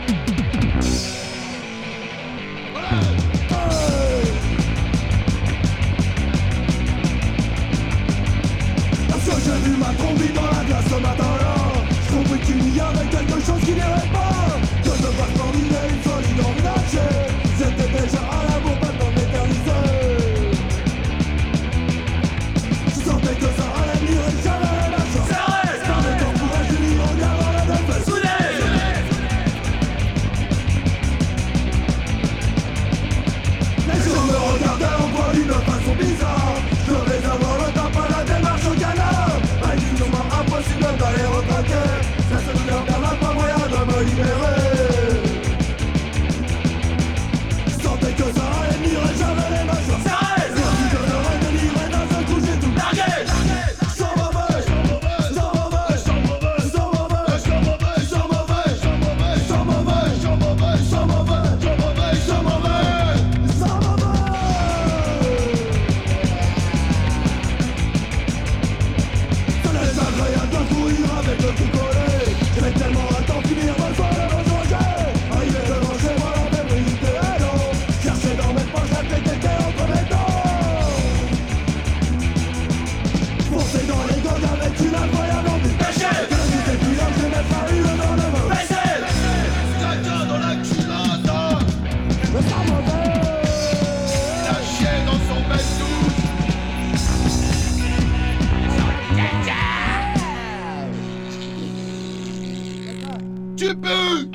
Parce que j'ai vu ma combi dans la glace ce matin-là, j'ai compris qu'il y avait quelque chose qui n'irait pas, que je devrais terminer une folie d'envisager. J'étais déjà à l'amour, maintenant m'éterniser. Je sentais que ça allait venir et j'avais la chance. Car le temps pourrait finir en gardant les deux fesses soudées. Les gens me regardaient en moi d'une façon bizarre. Je devais avoir le temps à la démarche au canard. Indignement impossible d'aller retraquer. Ça se douleur n'a pas moyen de me libérer. Je sentais que ça allait venir et j'avais les mains sur ça. Merci de me retenir et d'un seul coup j'ai tout largué. Sans mauvais, sans mauvais, sans mauvais, sans mauvais, sans mauvais, sans mauvais, sans mauvais, sans mauvais, sans mauvais, sans mauvais, sans mauvais, sans mauvais. Ça laisse agréable de courir avec le cul collé. J'avais tellement hâte d'en finir, me voilà rejonger. Arrivé devant chez moi, la même unité et l'eau. Chercher dans mes poches la tête était entre mes dents. Foncer dans les gangs avec une incroyable envie. Que la musique est plus large, j'ai même pas eu le temps de me baisser. Caca dans la culotte, Mais sans mauvais. il a chié dans son bedouche. Tu peux